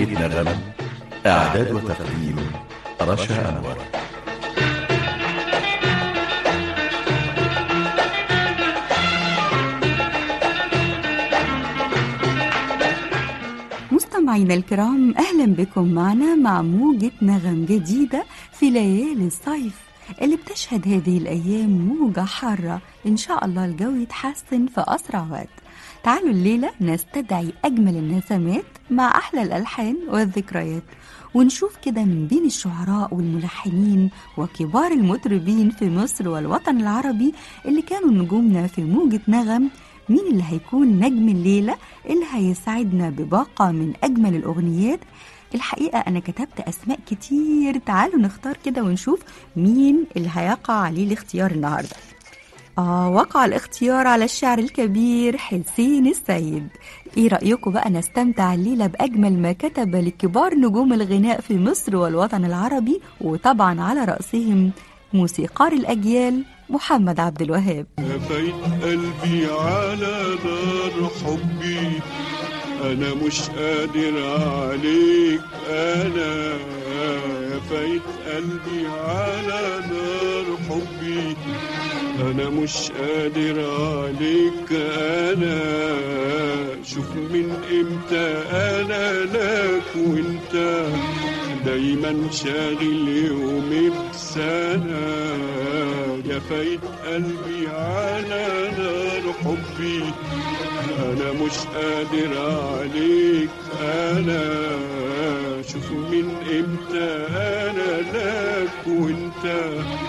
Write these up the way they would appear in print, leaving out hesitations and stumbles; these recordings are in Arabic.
موجة نغم. إعداد وتقديم رشا أنور. مستمعينا الكرام، أهلا بكم معنا مع موجة نغم جديدة في ليالي الصيف اللي بتشهد هذه الأيام موجة حارة. إن شاء الله الجو يتحسن في أسرع وقت. تعالوا الليلة نستدعي أجمل النسمات مع أحلى الألحان والذكريات، ونشوف كده من بين الشعراء والملحنين وكبار المطربين في مصر والوطن العربي اللي كانوا نجومنا في موجة نغم، مين اللي هيكون نجم الليلة اللي هيسعدنا بباقة من أجمل الأغنيات. الحقيقة أنا كتبت أسماء كتير، تعالوا نختار كده ونشوف مين اللي هيقع عليه الاختيار النهاردة. وقع الاختيار على الشاعر الكبير حسين السيد. ايه رأيكم بقى نستمتع الليلة بأجمل ما كتب لكبار نجوم الغناء في مصر والوطن العربي، وطبعا على رأسهم موسيقار الأجيال محمد عبد الوهاب. نفيت قلبي على نار حبي، أنا مش قادر عليك، أنا نفيت قلبي على نار حبي، أنا مش قادر عليك، أنا شوف من إمتى أنا لك وإنت دايما شاغل يومي بسنة. جفيت قلبي على نار حبي، أنا مش قادر عليك، أنا شوف من إمتى أنا لك وإنت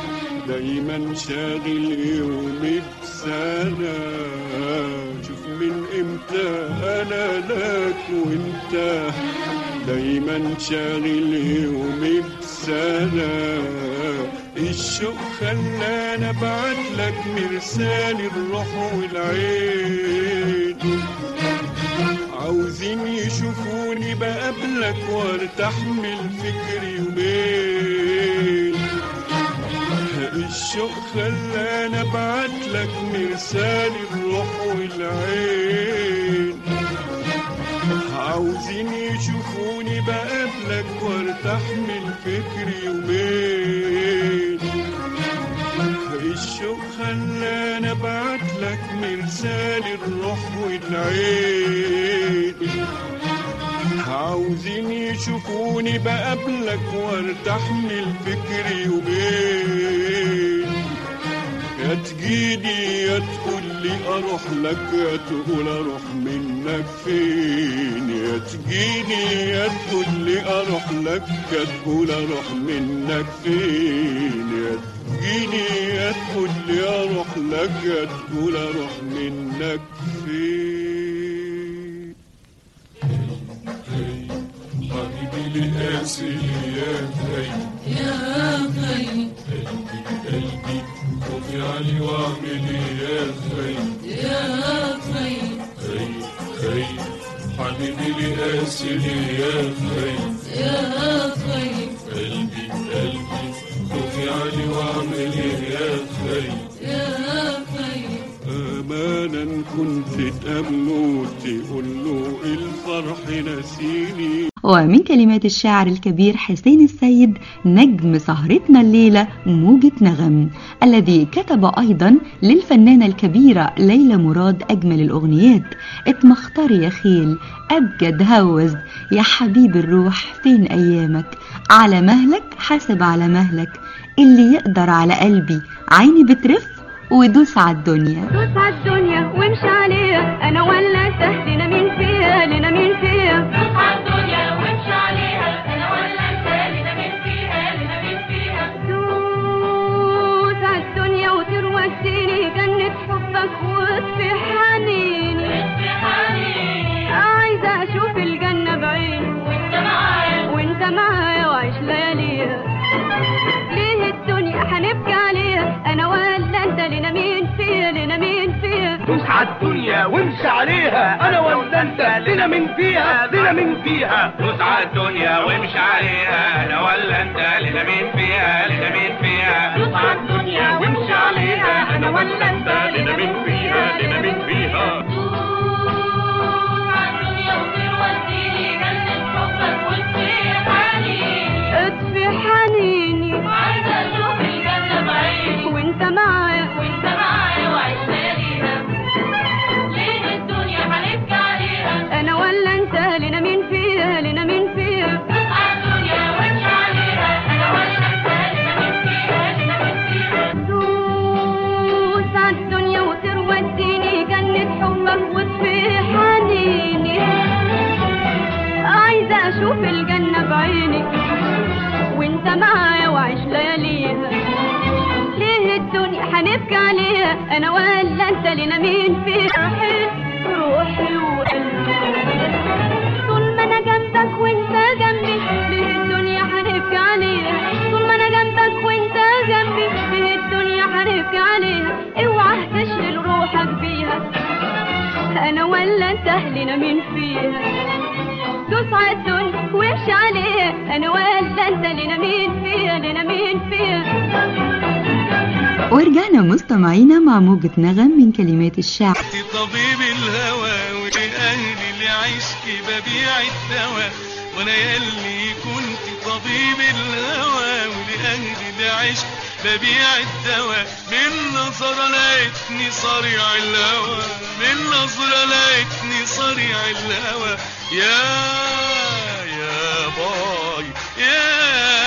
دايما شاغل يومي بسنة. شوف من إمتى أنا لك وإنت دايما شاغل يومي بسنة. الشوق خلاني ابعت لك مرسال الروح والعين، عاوزين يشوفوني بقابلك وارتاح من فكري يومين. الشوق خلاني ابعت لك مرسال الروح والعين، عاوزين يشوفوني بقابلك وارتاح من فكري يومين. الشوق خلاني ابعت لك مرسال الروح والعين، عاوزين يشوفوني بقابلك وارتاح من فكري يومين. يا تجيني يا تقولي اروح لك، يا تقول اروح منك فين. يا تجيني يا تقولي اروح لك، يا تقول اروح منك فين. يا تجيني يا تقولي اروح لك، يا تقول اروح منك فين. حبيبي لقاسي يا خي يا خي، قلبي خوفي علي واعمل يا خي يا خي خي خي. حبيبي لقاسي يا خي يا خي، قلبي خوفي علي واعمل يا خي يا خي. امانا كنت تقابله تقول له الفرح نسيني. ومن كلمات الشاعر الكبير حسين السيد نجم سهرتنا الليلة موجة نغم، الذي كتب أيضا للفنانة الكبيرة ليلى مراد أجمل الأغنيات: اتمختار يا خيل، أبجد هوز، يا حبيب الروح فين أيامك، على مهلك حاسب على مهلك، اللي يقدر على قلبي عيني بترف، ودوس على الدنيا. دوس على الدنيا وامشي عليها، أنا ولا انت لنا مين فيها، لنا مين فيها. دوس على الدنيا وامشي عليها، أنا ولا انت لنا مين فيها، لنا مين فيها. دوس على الدنيا وطير وديني جنة حبك واطفي حنيني، واطفي حنيني. عايزة أشوف الجنة بعيني وانت معايا، وانت معايا وعيش لياليها. ليه الدنيا هنبكي عليها، أنا ولا انت لنا مين فيها، لنا مين فيها. دوس على الدنيا وامشي عليها، انا ولا انت لنا مين فيها، لنا مين فيها. دوس على الدنيا وامشي عليها، انا ولا انت لنا مين فيها، لنا مين فيها. دوس على الدنيا وامشي عليها، انا ولا انت لنا مين فيها، لنا مين فيها. دوس على الدنيا وطير وديني جنة حبك اشوف الجنة بعيني وانت معايا وعيش لياليها. ليه الدنيا هنبكي عليها انا ولا انت؟ لنا مين فيها؟ روحي وقلبي طول ما انا جنبك وانت جنبي. ليه الدنيا هنبكي عليها طول ما انا جنبك وانت جنبي؟ ليه الدنيا هنبكي عليها؟ اوعى تشغل روحك بيها انا ولا انت؟ لنا مين فيها؟ دوس على الدنيا وامشي عليها انا ولا انت؟ لنا مين فيها؟ لنا مين فيها؟ ورجعنا مستمعينا مع موجة نغم من كلمات الشاعر. طبيب الهوى ولأهلي اللي عشقي ببيع الدواء، وانا يلي كنت طبيب الهوى ولأهلي اللي عشقي ببيع الدواء. من نظرة لقيتني صريع الهوى، من نظرة لقيتني صريع الهوى. يا باي يا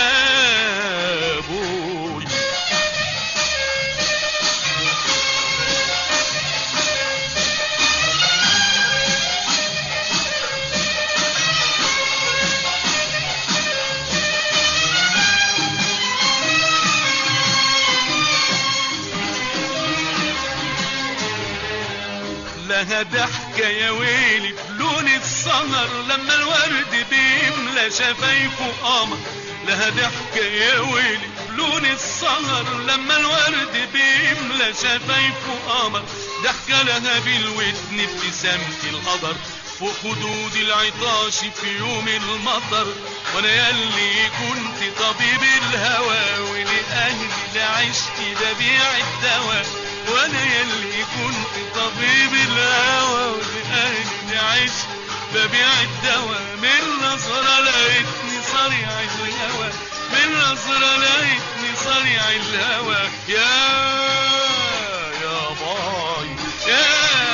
بوي. لها ضحكة يا ويلي بلون السهر لما الورد بيملى شفايفه قمر. لها ضحكة يا ويلي بلون السهر لما الورد بيملى شفايفه قمر. ضحكة لها بالودن ابتسامة القدر فوق خدود العطاش في يوم المطر. وانا يلي كنت طبيب الهوى ولأهلي لعشقي ببيع الدواء. وانا يلي كنت طبيب الهوى ولأهلي لعشقي ببيع الدواء. من نظرة لقيتني صريع الهوى، من نظرة لقيتني صريع الهوى. يا باي يا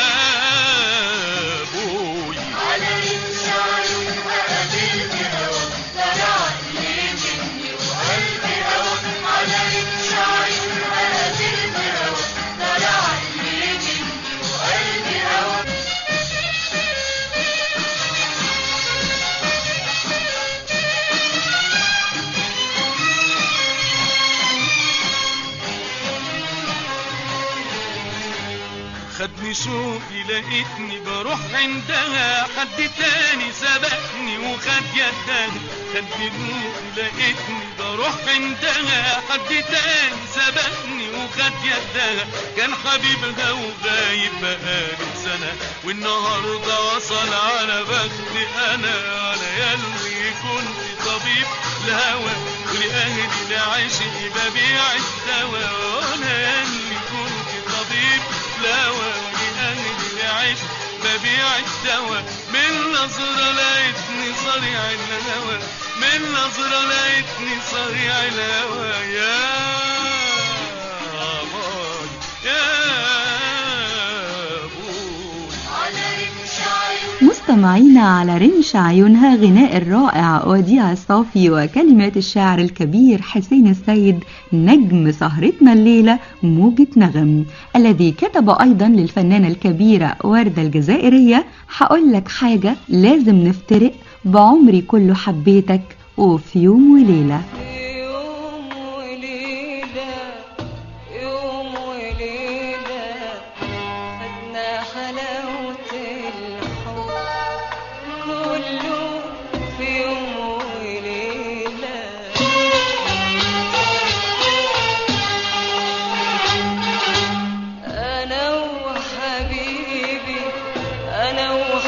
بوي. على رمش عيونها قابلت هوا طلعني مني وقلبي هوا. على رمش عيونها قابلت هوا طلعني مني وقلبي هوا. خدني شوقي لقيتني بروح عندها، حد تاني سبقني وخد يدها. خدني شوقي لقيتني بروح عندها، حد تاني سبقني وخد يدها. كان حبيبها وغايب بقاله سنة والنهارده وصل على بختي انا. انا يلي كنت طبيب الهوى ولأهلي لعشقي ببيع الدواء. وانا يلي كنت طبيب الهوى ولأهلي لعشقي ببيع الدواء. من نظرة لقيتني صريع الهوى، من نظرة لقيتني صريع الهوى. يا باي يا بوي. على رمش عيونها مستمعينا على رمش عيونها غناء الرائع وديع الصافي وكلمات الشاعر الكبير حسين السيد نجم سهرتنا الليلة موجة نغم، الذي كتب أيضا للفنانة الكبيرة وردة الجزائرية هقول لك حاجة لازم نفترق بعمري كله حبيتك وفي يوم وليلة.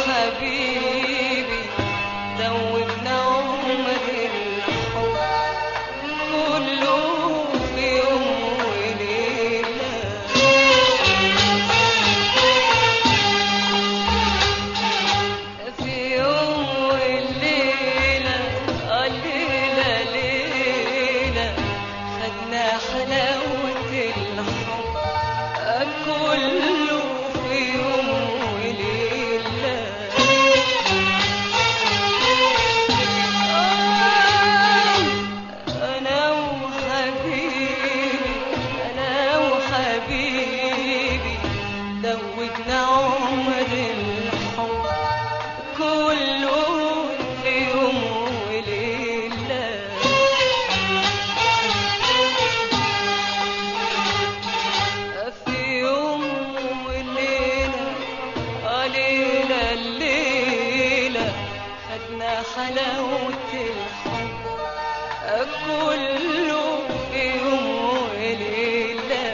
حبيبي دوبنا عمر الحب. حلاوة الحب كله في يوم وليلة.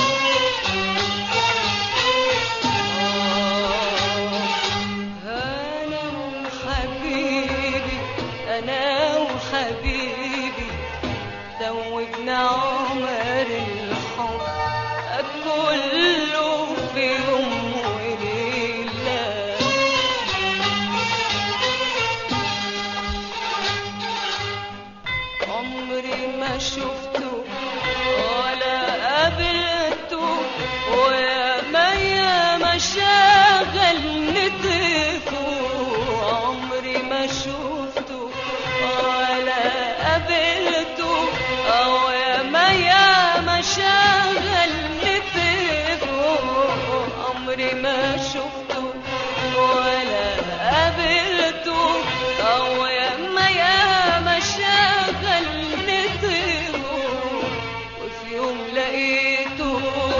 أنا وحبيبي أنا وحبيبي دوبنا عمر الحب كله في يوم وليلة. عمري ما شفته ولا قابلته ويا ما شاغل نطيفه. عمري ما شفته ولا قابلته ويا ما شاغل نطيفه. عمري ما شفته ولا قابلته ويا ما شاغل نطيفه. وفي يوم لقيته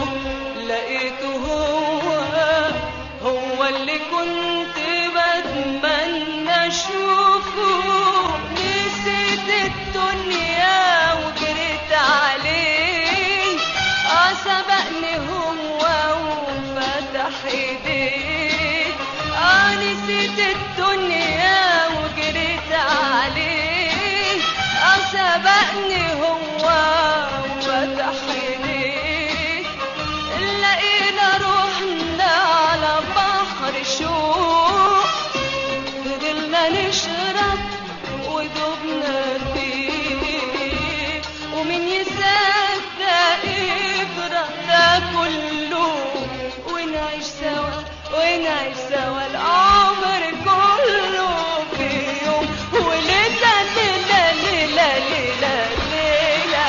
هو اللي كنت بتمنى اشوفه. نسيت الدنيا وجريت عليه سبقني هو وفتح ايديه. نسيت الدنيا وجريت عليه سبقني هو وفتح ايديه. لقينا روحنا على بحر شوق فضلنا نشرب ودوبنا فيه. ومين يصدق يجرى ده كله ونعيش سوا العمر كله في يوم وليلة ليلة ليلة ليلة ليلة.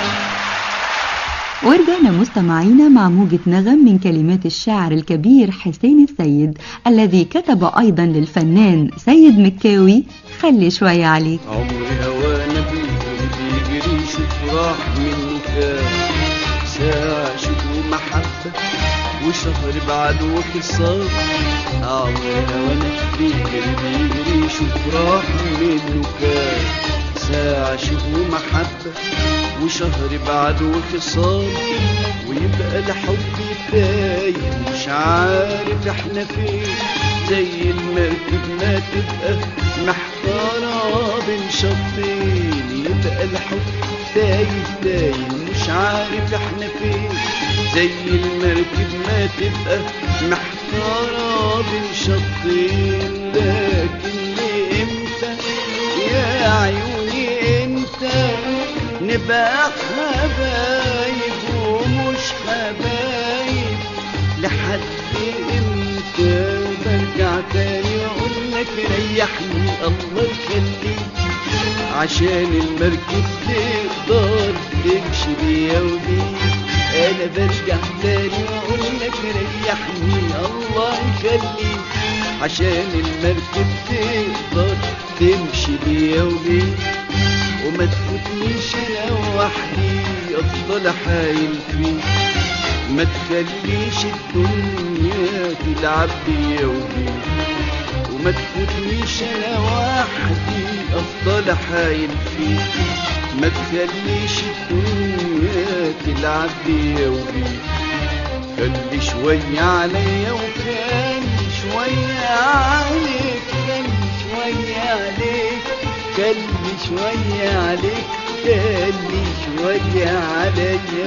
ورجعنا مستمعينا مع موجة نغم من كلمات الشاعر الكبير حسين السيد الذي كتب أيضا للفنان سيد مكاوي خلي شوية عليك. عمري هوانا بيجري شوف راح منه كام ساعة شوف محبة وشهر بعد وخصام. عمري هوانا بيجري شوف راح منه كام ساعة شوف محبة وشهر بعد وخصام. ويبقى الحب تايه مش عارف احنا فين زي المركب ما تبقى محتارة بين شطين. يبقى الحب تايه مش عارف احنا فين زي المركب ما تبقى محتارة بين شطين. لكن لإمتى يا عيوني امتى نبقى حبايب ومش حبايب؟ لحد امتى برجع تاني اقول لك ريحني الله يخليك عشان المركب تقدر تمشي بيا وبيك. انا برجع تاني واقول لك ريحني الله يخليك عشان المركب تقدر تمشي بيا وبيك. وما تفوتنيش انا وحدي افضل حايل فيك. ما تخليش الدنيا تلعب بيا وبيك. وما تفوتنيش انا وحدي افضل حايل فيك. ما تخليش الدنيا تلعب بيا وبيك. خلي شوية عليا وخلي شوية عليك. خلي شوية عليك خلي شوية عليك خلي شوية عليا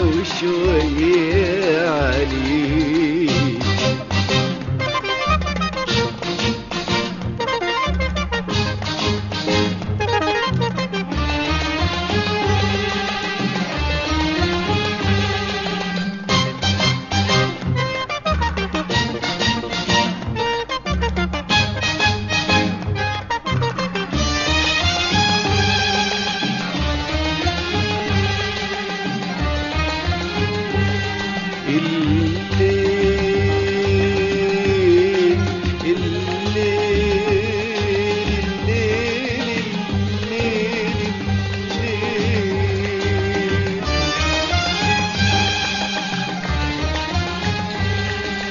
وشوية عليك.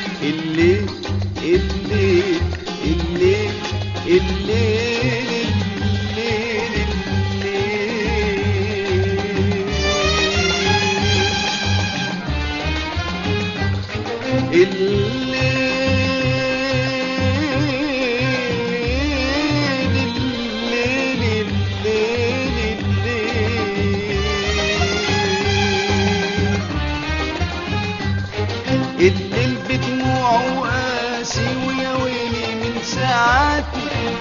الليل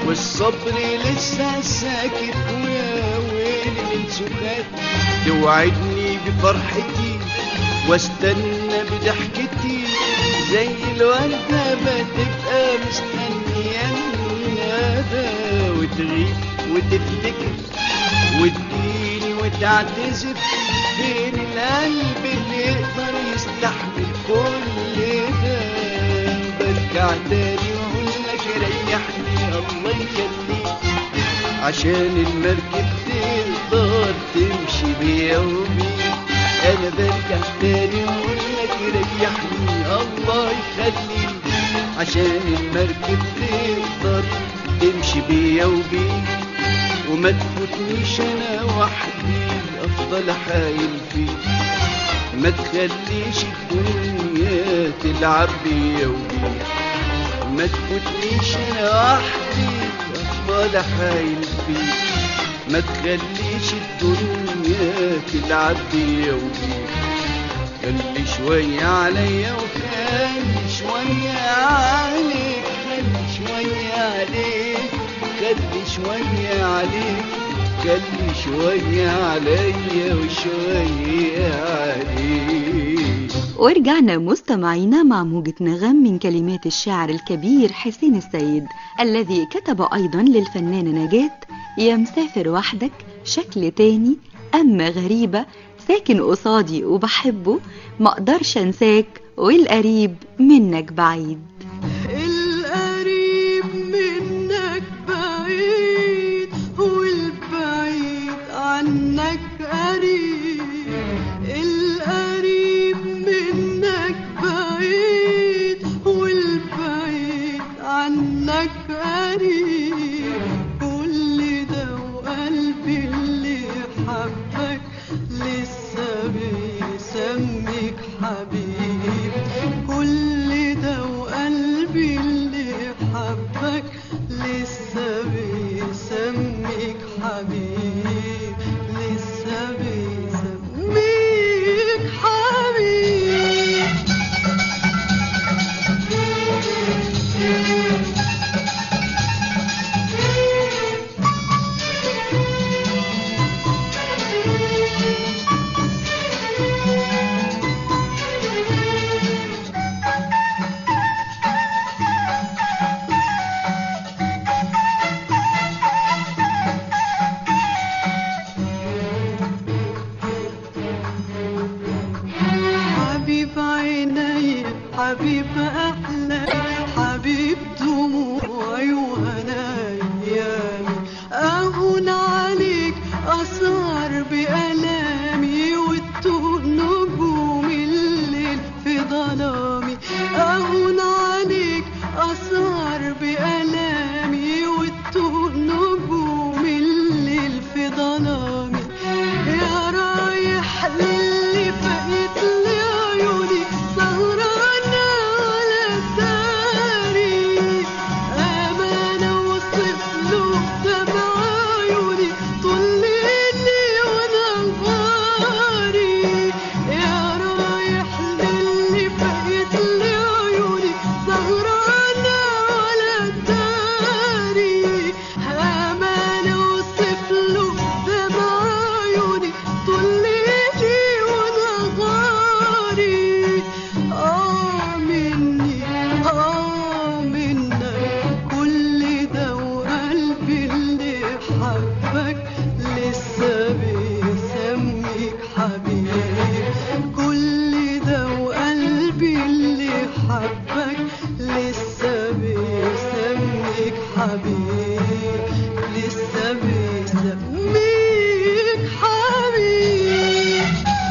والصبر لسه ساكت ويا ويلي من سكات. توعدني بفرحتي واستنى بضحكتي زي الوردة بتبقى مستنية الندى، وتغيب وتفتكر وتجيني وتعتذر. فين القلب اللي يقدر يستحمل كل ده؟ برجع تاني واقول لك ريحني الله يخليك، عشان المركب تقدر تمشي بيا وبيك. انا برجع تاني واقول لك ريحني الله يخليك، عشان المركب تقدر تمشي بيا وبيك. وما تفوتنيش انا وحدي افضل حايل فيك، ما تخليش الدنيا تلعب بيا وبيك. ما تفوتنيش انا وحدي افضل حايل فيك، ما تخليش الدنيا تلعب بيا وبيك. خلي شوية عليا وخلي شوية عليك، خلي شوية عليك، خلي شوية عليك، خلي شوية عليا وشوية عليك. ورجعنا مستمعينا مع موجة نغم من كلمات الشاعر الكبير حسين السيد، الذي كتب أيضا للفنانة نجاة: يا مسافر وحدك، شكل تاني أما غريبة، ساكن قصادي وبحبه، مقدرش أنساك، والقريب منك بعيد. القريب منك بعيد، والبعيد عنك قريب. القريب منك بعيد، والبعيد عنك قريب. كل ده وقلبي اللي حبك لسه بيسميك حبيب. كل ده وقلبي اللي حبك لسه بيسميك حبيب، لسه بيسميك حبيب. حبيب أحلى، حبيب دموعي وهنايا، أهون عليك أسهر بألامي وتوه نجوم الليل في ظلامي. أهون عليك أسهر بألامي وتوه نجوم الليل في ظلامي. يا رايح للي فقيت لي عيوني سهرانة على داري، أمانة وصف له دمع عيوني طول ليلي ونهاري. يا رايح للي فقيت لي عيوني سهرانة على داري، أمانة وصف له دمع عيوني طول ليلي ونهاري. منك كل ده وقلبي اللي حبك لسه بيسميك حبيب. كل ده وقلبي اللي حبك لسه بيسميك حبيب، لسه بيسميك حبيب.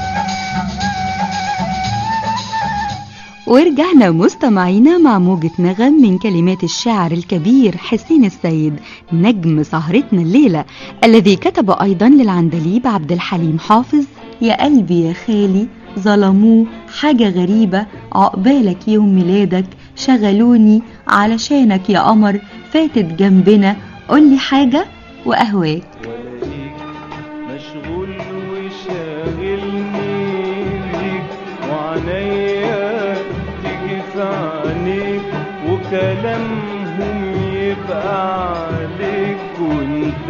ورجعنا مستمعينا مع موجة نغم من كلمات الشاعر الكبير حسين السيد، نجم سهرتنا الليلة، الذي كتب أيضا للعندليب عبد الحليم حافظ: يا قلبي يا خالي ظلموه حاجة غريبة، عقبالك يوم ميلادك شغلوني، علشانك يا قمر فاتت جنبنا، قولي حاجة وأهواك. وليك مشغول وشاغلني بيك، وعنيا تيجي في عينيك، وكلامهم يبقى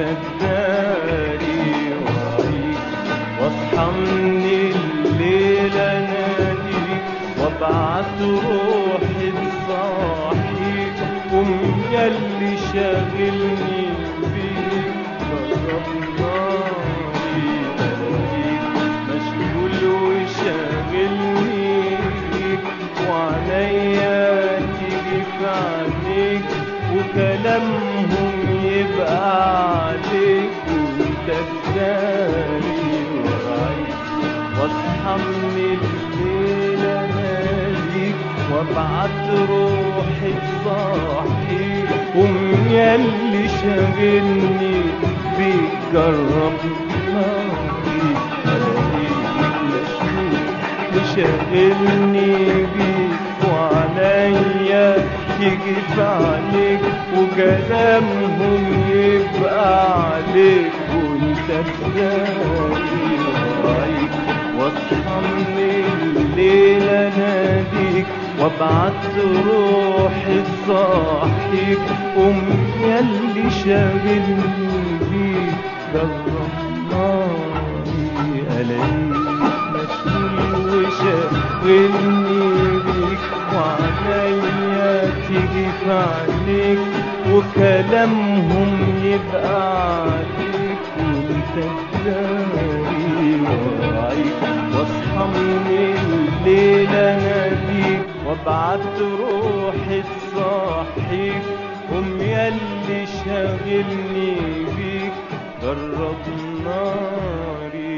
تداري وعيك واصحى من الليل اناديك وابعت روحي تصاحيك قوم ياللي شاغلني بيك جرب ناري الاقيك مشغول وشاغلني بيك وعليا تيجي في عينيك وكلامهم يبقى عليك وانت تداري ورايك واصحى من الليل اناديك وابعت روحي تصاحيك قوم ياللي شاغلني بيك جرب ناري الاقيك مشغول وشاغلني بيك وعليا يجي في عليك وكلامهم يبقى عليك وانت تداري ورايك واصحى من الليل اناديك وابعت روحي تصاحيك قوم ياللي شاغلني بيك جرب ناري الاقيك مشغول وشاغلني بيك وعليا تيجي في عليك وكلامهم يبقى عليك وانت تداري ورايك واصحى من الليل اناديك وابعت روحي تصاحيك قوم ياللي شاغلني بيك جرب ناري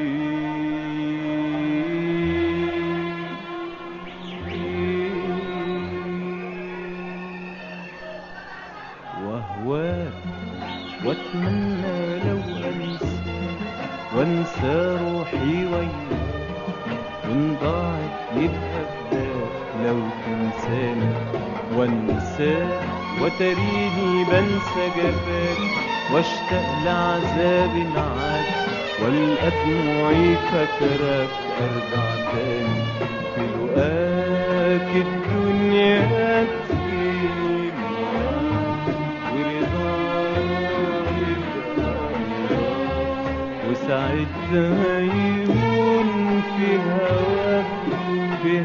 واتمنى لو وانسى روحي وياك وان ضاعت يبقى فداك لو تنساني وانساك وتريني بنسى جفاك واشتاق لعذابي معاك والقى دموعي فاكراك ارجع تاني في لقاك الدنيا تجيني وساعتها يهون في هواك كل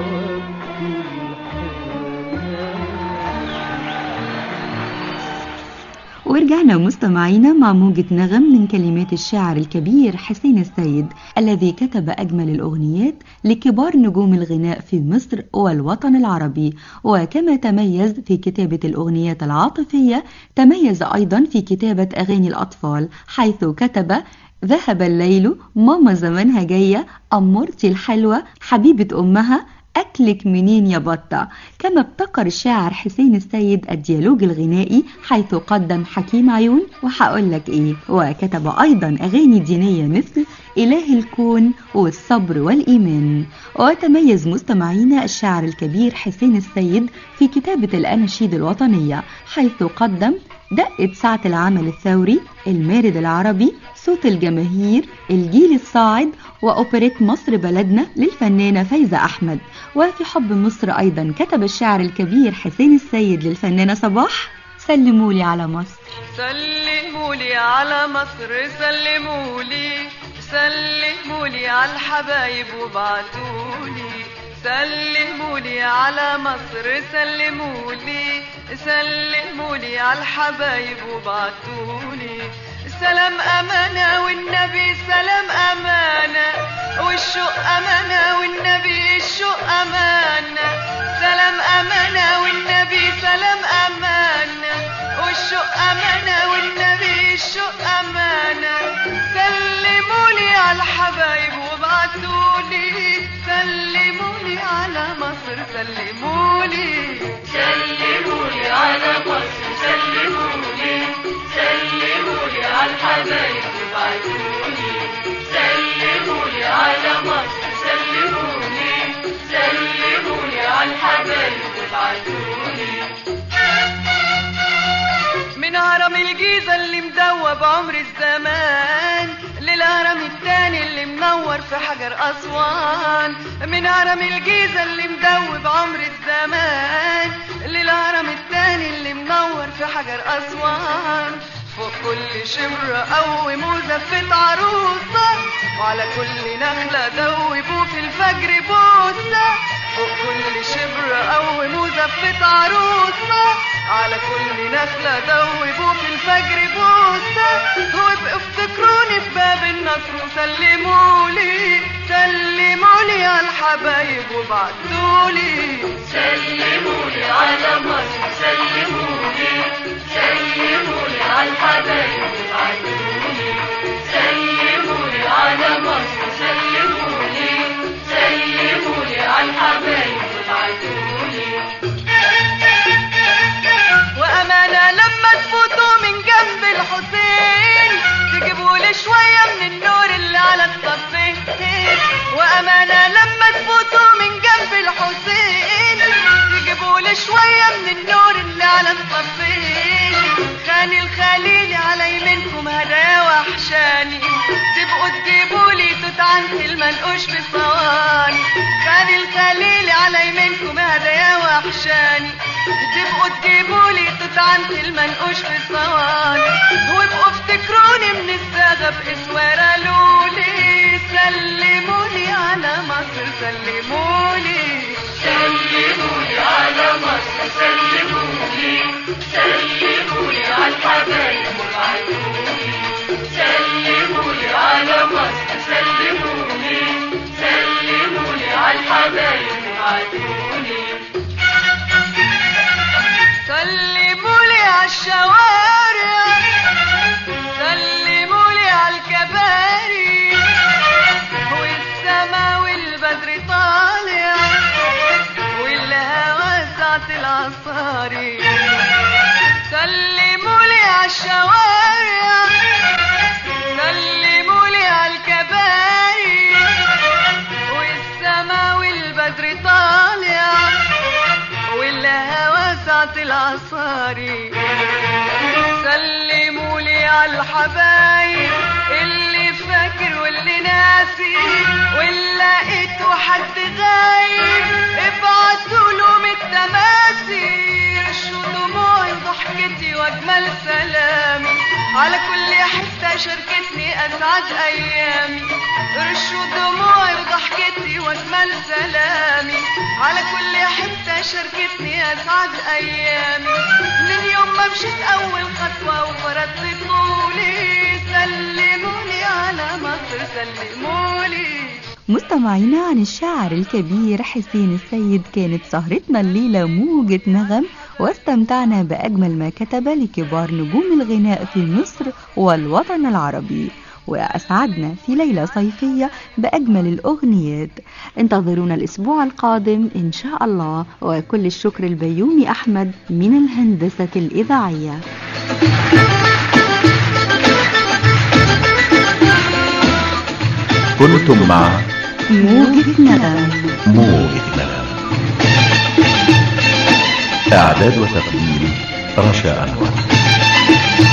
ورجعنا مستمعينا مع موجة نغم من كلمات الشاعر الكبير حسين السيد الذي كتب أجمل الأغنيات لكبار نجوم الغناء في مصر والوطن العربي. وكما تميز في كتابة الأغنيات العاطفية تميز أيضا في كتابة أغاني الأطفال، حيث كتب ذهب الليل، ماما زمانها جاية، أمورتي الحلوة، حبيبة أمها، أكلك منين يا بطة. كما ابتكر الشاعر حسين السيد الديالوج الغنائي حيث قدم حكيم عيون وحقولك إيه، وكتب أيضا أغاني دينية مثل إله الكون والصبر والإيمان. وتميز مستمعينا الشاعر الكبير حسين السيد في كتابة الأناشيد الوطنية حيث قدم دقة ساعة العمل الثوري، المارد العربي، صوت الجماهير، الجيل الصاعد، وأوبريت مصر بلدنا للفنانة فايزة أحمد. وفي حب مصر أيضا كتب الشاعر الكبير حسين السيد للفنانة صباح سلمولي على مصر. سلمولي على مصر، سلمولي على الحبايب وبعتولي، سلمولي على مصر، سلمولي على الحبايب وبعتولي. سلام أمانة والنبي سلام أمانة، والشوق أمانة والنبي الشوق أمانة. سلام أمانة والنبي سلام أمانة، والشوق أمانة والنبي الشوق أمانة. سلمولي على الحبايب وبعتولي، سلمولي على مصر، سلمولي على مصر، سلمولي على الحبايب وبعتولي، سلمولي على مصر، سلمولي على الحبايب وبعتولي. من هرم الجيزة اللي مدوب عمر الزمان للهرم التاني اللي منور في حجر أسوان. من هرم الجيزة اللي مدوب عمر الزمان للهرم التاني اللي منور في حجر أسوان. فوق كل شبر قوم وزفت عروسة وعلى كل نخلة دوبوا في الفجر بوسة فوق كل شبر قوم وزفت عروسة على كل نخلة دوبوا في الفجر بوسة وابقوا افتكروني في باب النصر وسلمولي سلمولي على الحبايب وبعتولي سلمولي على مصر سلمولي سلمولي على الحبايب وبعتولي سلمولي على مصر سلمولي سلمولي على الحبايب وبعتولي وأمانة لما تفوتوا من جنب الحسين تجيبولي شوية من النور اللي على الصفين وأمانة لما تفوتوا من جنب الحسين تجيبولي شوية من النور اللي على الصفين خاني الخليل على يمينكم هدايا وحشاني تبقوا تجيبولي توت عنتي المنقوش في الصواني خاني الخليل على يمينكم هدايا وحشاني تبقوا تجيبولي توت عنتي المنقوش في الصواني وابقوا افتكروني من الساغة باسوارة لولي سلمولي على مصر سلمولي سلمولي على مصر سلمولي سلمولي على الحبايب وبعتولي سلمولي على مصر سلمولي سلمولي على الحبايب وبعتولي سلمولي على الشوارع سلمولي على الكباري والسما والبدر طالع والهوا ساعة العصاري سلمولي على الشوارع سلمولي على الكباري والسما والبدر طالع والهوا ساعة العصاري سلمولي على الحبايب اللي فاكر واللي ناسي واللي لقيته حد غايب ابعتوا لهم التماسي رشوا دموعي وضحكتي واجمل سلامي على كل حتة شاركتني اسعد ايامي رشوا دموعي وضحكتي واجمل سلامي على كل حتة شاركتني اسعد ايامي من يوم ما مشيت اول خطوة وفرضت طولي سلمولي على مصر سلمولي. مستمعينا عن الشاعر الكبير حسين السيد كانت سهرتنا الليلة موجة نغم واستمتعنا بأجمل ما كتب لكبار نجوم الغناء في مصر والوطن العربي وأسعدنا في ليلة صيفية بأجمل الأغنيات. انتظرونا الأسبوع القادم إن شاء الله وكل الشكر البيومي أحمد من الهندسة الإذاعية. كنتم مع موجة نغم. موجة نغم. إعداد وتقديم رشا أنور.